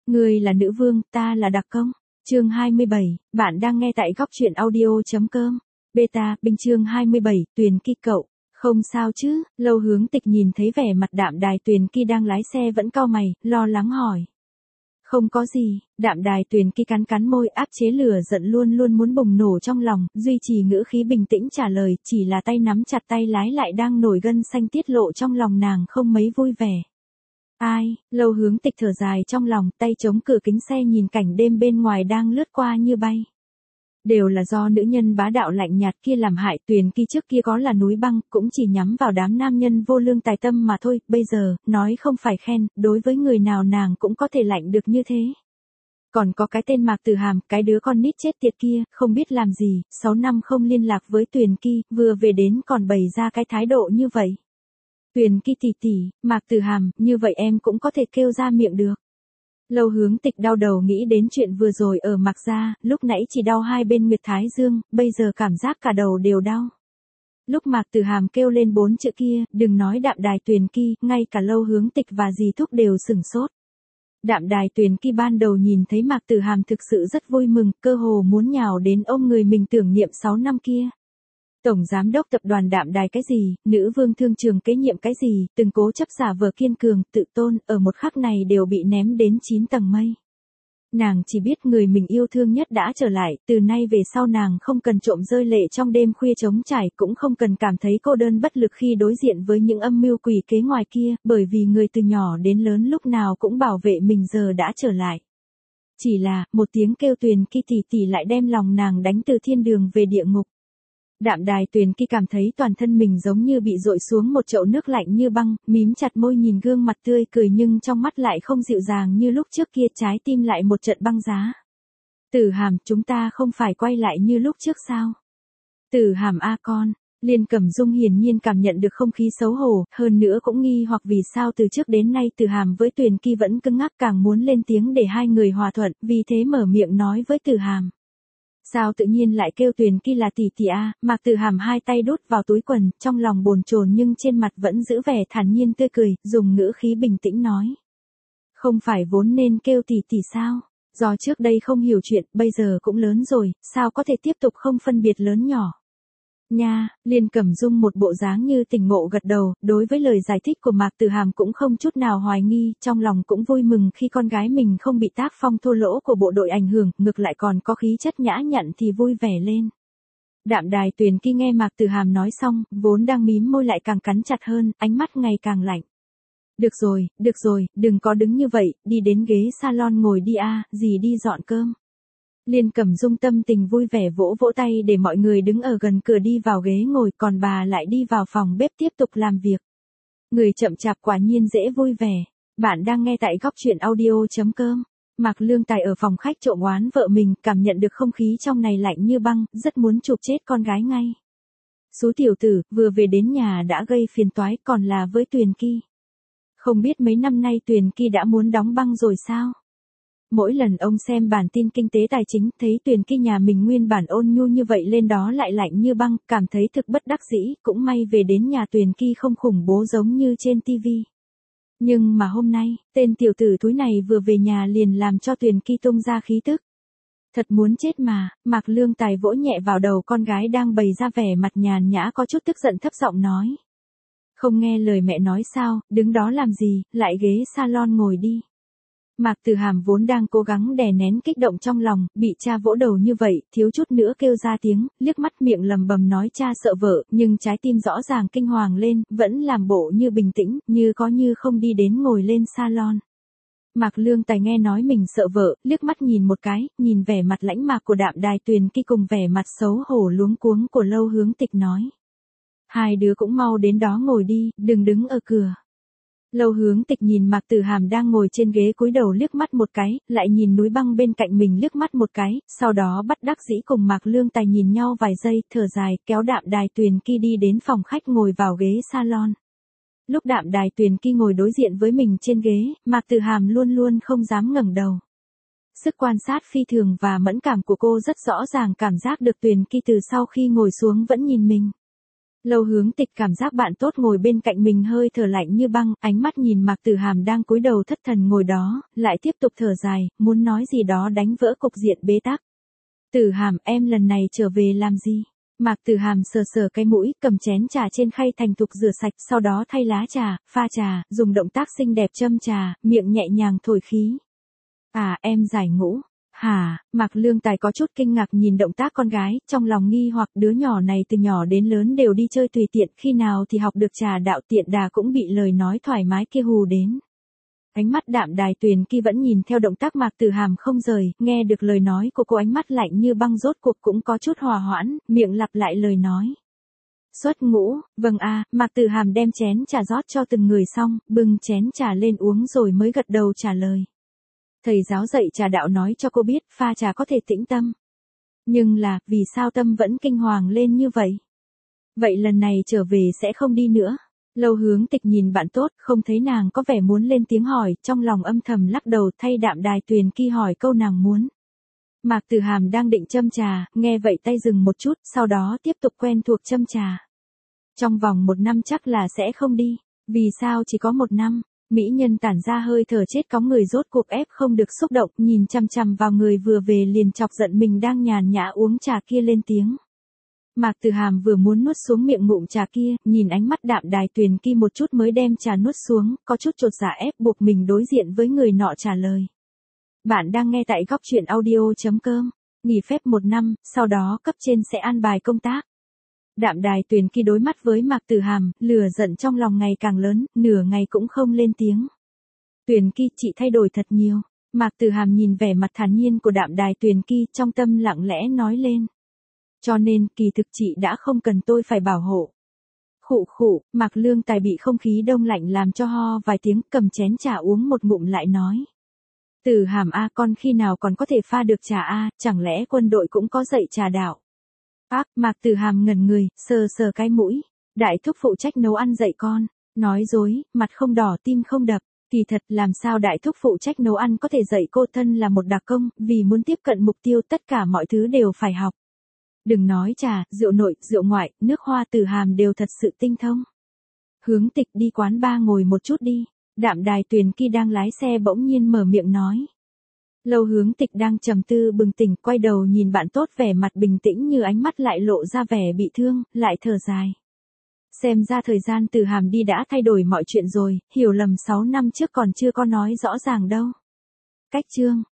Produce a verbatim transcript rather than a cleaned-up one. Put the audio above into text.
Người là nữ vương, ta là đặc công. Chương hai mươi bảy, bạn đang nghe tại góc truyện audio.com. Beta, Binh chương hai mươi bảy, Tuyền Ki cậu. Không sao chứ, Lâu Hướng Tịch nhìn thấy vẻ mặt Đạm Đài Tuyền Ki đang lái xe vẫn cau mày, lo lắng hỏi. Không có gì, Đạm Đài Tuyền Ki cắn cắn môi áp chế lửa giận luôn luôn muốn bùng nổ trong lòng, duy trì ngữ khí bình tĩnh trả lời, chỉ là tay nắm chặt tay lái lại đang nổi gân xanh tiết lộ trong lòng nàng không mấy vui vẻ. Ai, Lâu Hướng Tịch thở dài trong lòng, tay chống cửa kính xe nhìn cảnh đêm bên ngoài đang lướt qua như bay. Đều là do nữ nhân bá đạo lạnh nhạt kia làm hại. Tuyền Ki trước kia có là núi băng, cũng chỉ nhắm vào đám nam nhân vô lương tài tâm mà thôi, bây giờ, nói không phải khen, đối với người nào nàng cũng có thể lạnh được như thế. Còn có cái tên Mạc Tử Hàm, cái đứa con nít chết tiệt kia, không biết làm gì, sáu năm không liên lạc với Tuyền Ki, vừa về đến còn bày ra cái thái độ như vậy. Tuyền Ki tỷ tỷ, Mạc Tử Hàm, như vậy em cũng có thể kêu ra miệng được. Lâu Hướng Tịch đau đầu nghĩ đến chuyện vừa rồi ở Mạc gia, lúc nãy chỉ đau hai bên nguyệt thái dương, bây giờ cảm giác cả đầu đều đau. Lúc Mạc Tử Hàm kêu lên bốn chữ kia, đừng nói Đạm Đài Tuyền Ki, ngay cả Lâu Hướng Tịch và dì Thúc đều sửng sốt. Đạm Đài Tuyền Ki ban đầu nhìn thấy Mạc Tử Hàm thực sự rất vui mừng, cơ hồ muốn nhào đến ôm người mình tưởng niệm sáu năm kia. Tổng giám đốc tập đoàn Đạm Đài cái gì, nữ vương thương trường kế nhiệm cái gì, từng cố chấp giả vờ kiên cường, tự tôn, ở một khắc này đều bị ném đến chín tầng mây. Nàng chỉ biết người mình yêu thương nhất đã trở lại, từ nay về sau nàng không cần trộm rơi lệ trong đêm khuya trống trải, cũng không cần cảm thấy cô đơn bất lực khi đối diện với những âm mưu quỷ kế ngoài kia, bởi vì người từ nhỏ đến lớn lúc nào cũng bảo vệ mình giờ đã trở lại. Chỉ là, một tiếng kêu Tuyền Ki tỷ tỷ lại đem lòng nàng đánh từ thiên đường về địa ngục. Đạm Đài Tuyền Ki cảm thấy toàn thân mình giống như bị dội xuống một chậu nước lạnh như băng, mím chặt môi nhìn gương mặt tươi cười nhưng trong mắt lại không dịu dàng như lúc trước kia, trái tim lại một trận băng giá. Tử Hàm, chúng ta không phải quay lại như lúc trước sao? Tử Hàm a con, Liên Cẩm Dung hiển nhiên cảm nhận được không khí xấu hổ, hơn nữa cũng nghi hoặc vì sao từ trước đến nay Tử Hàm với Tuyền Ki vẫn cứng ngắc, càng muốn lên tiếng để hai người hòa thuận, vì thế mở miệng nói với Tử Hàm. Sao tự nhiên lại kêu Tuyền Ki là tỷ tỷ a? Mạc Tử Hàm hai tay đút vào túi quần, trong lòng bồn chồn nhưng trên mặt vẫn giữ vẻ thản nhiên tươi cười, dùng ngữ khí bình tĩnh nói. Không phải vốn nên kêu tỷ tỷ sao? Do trước đây không hiểu chuyện, bây giờ cũng lớn rồi, sao có thể tiếp tục không phân biệt lớn nhỏ? Nha, Liên Cẩm Dung một bộ dáng như tỉnh ngộ gật đầu, đối với lời giải thích của Mạc Tử Hàm cũng không chút nào hoài nghi, trong lòng cũng vui mừng khi con gái mình không bị tác phong thô lỗ của bộ đội ảnh hưởng, ngược lại còn có khí chất nhã nhặn thì vui vẻ lên. Đạm Đài Tuyền Ki nghe Mạc Tử Hàm nói xong, vốn đang mím môi lại càng cắn chặt hơn, ánh mắt ngày càng lạnh. Được rồi, được rồi, đừng có đứng như vậy, đi đến ghế salon ngồi đi a, dì đi dọn cơm. Liên Cẩm Dung tâm tình vui vẻ vỗ vỗ tay để mọi người đứng ở gần cửa đi vào ghế ngồi, còn bà lại đi vào phòng bếp tiếp tục làm việc. Người chậm chạp quả nhiên dễ vui vẻ. Bạn đang nghe tại góc truyện audio.com. Mạc Lương Tài ở phòng khách trộm oán vợ mình, cảm nhận được không khí trong này lạnh như băng, rất muốn chụp chết con gái ngay. Số tiểu tử, vừa về đến nhà đã gây phiền toái, còn là với Tuyền Ki. Không biết mấy năm nay Tuyền Ki đã muốn đóng băng rồi sao? Mỗi lần ông xem bản tin kinh tế tài chính, thấy Tuyền Ki nhà mình nguyên bản ôn nhu như vậy lên đó lại lạnh như băng, cảm thấy thực bất đắc dĩ, cũng may về đến nhà Tuyền Ki không khủng bố giống như trên tivi. Nhưng mà hôm nay, tên tiểu tử thúi này vừa về nhà liền làm cho Tuyền Ki tung ra khí tức. Thật muốn chết mà, Mạc Lương Tài vỗ nhẹ vào đầu con gái đang bày ra vẻ mặt nhàn nhã có chút tức giận thấp giọng nói. Không nghe lời mẹ nói sao, đứng đó làm gì, lại ghế salon ngồi đi. Mạc Tử Hàm vốn đang cố gắng đè nén kích động trong lòng, bị cha vỗ đầu như vậy, thiếu chút nữa kêu ra tiếng, liếc mắt miệng lầm bầm nói cha sợ vợ, nhưng trái tim rõ ràng kinh hoàng lên, vẫn làm bộ như bình tĩnh, như có như không đi đến ngồi lên salon. Mạc Lương Tài nghe nói mình sợ vợ, liếc mắt nhìn một cái, nhìn vẻ mặt lãnh mạc của Đạm Đài Tuyền Ki cùng vẻ mặt xấu hổ luống cuống của Lâu Hướng Tịch nói. Hai đứa cũng mau đến đó ngồi đi, đừng đứng ở cửa. Lâu Hướng Tịch nhìn Mạc Tử Hàm đang ngồi trên ghế cúi đầu liếc mắt một cái, lại nhìn núi băng bên cạnh mình liếc mắt một cái, sau đó bất đắc dĩ cùng Mạc Lương Tài nhìn nhau vài giây, thở dài, kéo Đạm Đài Tuyền Ki đi đến phòng khách ngồi vào ghế salon. Lúc Đạm Đài Tuyền Ki ngồi đối diện với mình trên ghế, Mạc Tử Hàm luôn luôn không dám ngẩng đầu. Sức quan sát phi thường và mẫn cảm của cô rất rõ ràng cảm giác được Tuyền Ki từ sau khi ngồi xuống vẫn nhìn mình. Lâu Hướng Tịch cảm giác bạn tốt ngồi bên cạnh mình hơi thở lạnh như băng, ánh mắt nhìn Mạc Tử Hàm đang cúi đầu thất thần ngồi đó, lại tiếp tục thở dài, muốn nói gì đó đánh vỡ cục diện bế tắc. Tử Hàm, em lần này trở về làm gì? Mạc Tử Hàm sờ sờ cái mũi, cầm chén trà trên khay thành thục rửa sạch, sau đó thay lá trà, pha trà, dùng động tác xinh đẹp châm trà, miệng nhẹ nhàng thổi khí. À, em giải ngũ. Hả? Mạc Lương Tài có chút kinh ngạc nhìn động tác con gái, trong lòng nghi hoặc đứa nhỏ này từ nhỏ đến lớn đều đi chơi tùy tiện, khi nào thì học được trà đạo, tiện đà cũng bị lời nói thoải mái kia hù đến. Ánh mắt Đạm Đài Tuyền Ki vẫn nhìn theo động tác Mạc Tử Hàm không rời, nghe được lời nói của cô ánh mắt lạnh như băng rốt cuộc cũng có chút hòa hoãn, miệng lặp lại lời nói. Xuất ngũ, vâng a. Mạc Tử Hàm đem chén trà rót cho từng người xong, bưng chén trà lên uống rồi mới gật đầu trả lời. Thầy giáo dạy trà đạo nói cho cô biết pha trà có thể tĩnh tâm. Nhưng là, vì sao tâm vẫn kinh hoàng lên như vậy? Vậy lần này trở về sẽ không đi nữa. Lâu Hướng Tịch nhìn bạn tốt, không thấy nàng có vẻ muốn lên tiếng hỏi, trong lòng âm thầm lắc đầu thay Đạm Đài Tuyền Ki hỏi câu nàng muốn. Mạc Tử Hàm đang định châm trà, nghe vậy tay dừng một chút, sau đó tiếp tục quen thuộc châm trà. Trong vòng một năm chắc là sẽ không đi. Vì sao chỉ có một năm? Mỹ nhân tản ra hơi thở chết cóng người rốt cuộc ép không được xúc động, nhìn chằm chằm vào người vừa về liền chọc giận mình đang nhàn nhã uống trà kia lên tiếng. Mạc Tử Hàm vừa muốn nuốt xuống miệng ngụm trà kia, nhìn ánh mắt Đạm Đài Tuyền Ki một chút mới đem trà nuốt xuống, có chút chột dạ ép buộc mình đối diện với người nọ trả lời. Bạn đang nghe tại góc truyện audio.com, nghỉ phép một năm, sau đó cấp trên sẽ an bài công tác. Đạm Đài Tuyền Ki đối mắt với Mạc Tử Hàm, lửa giận trong lòng ngày càng lớn, nửa ngày cũng không lên tiếng. Tuyền Ki, chị thay đổi thật nhiều. Mạc Tử Hàm nhìn vẻ mặt thản nhiên của Đạm Đài Tuyền Ki, trong tâm lặng lẽ nói lên. Cho nên, kỳ thực chị đã không cần tôi phải bảo hộ. Khụ khụ, Mạc Lương Tài bị không khí đông lạnh làm cho ho vài tiếng, cầm chén trà uống một ngụm lại nói. Tử Hàm a, con khi nào còn có thể pha được trà a, chẳng lẽ quân đội cũng có dạy trà đạo? Ác, Mạc Tử Hàm ngẩn người, sờ sờ cái mũi. Đại thúc phụ trách nấu ăn dạy con. Nói dối, mặt không đỏ tim không đập. Kỳ thật làm sao đại thúc phụ trách nấu ăn có thể dạy cô thân là một đặc công, vì muốn tiếp cận mục tiêu tất cả mọi thứ đều phải học. Đừng nói trà, rượu nội, rượu ngoại, nước hoa. Tử Hàm đều thật sự tinh thông. Hướng Tịch, đi quán bar ngồi một chút đi. Đạm Đài Tuyền Ki đang lái xe bỗng nhiên mở miệng nói. Lâu Hướng Tịch đang trầm tư bừng tỉnh, quay đầu nhìn bạn tốt vẻ mặt bình tĩnh như ánh mắt lại lộ ra vẻ bị thương, lại thở dài. Xem ra thời gian Tử Hàm đi đã thay đổi mọi chuyện rồi, hiểu lầm sáu năm trước còn chưa có nói rõ ràng đâu. Cách chương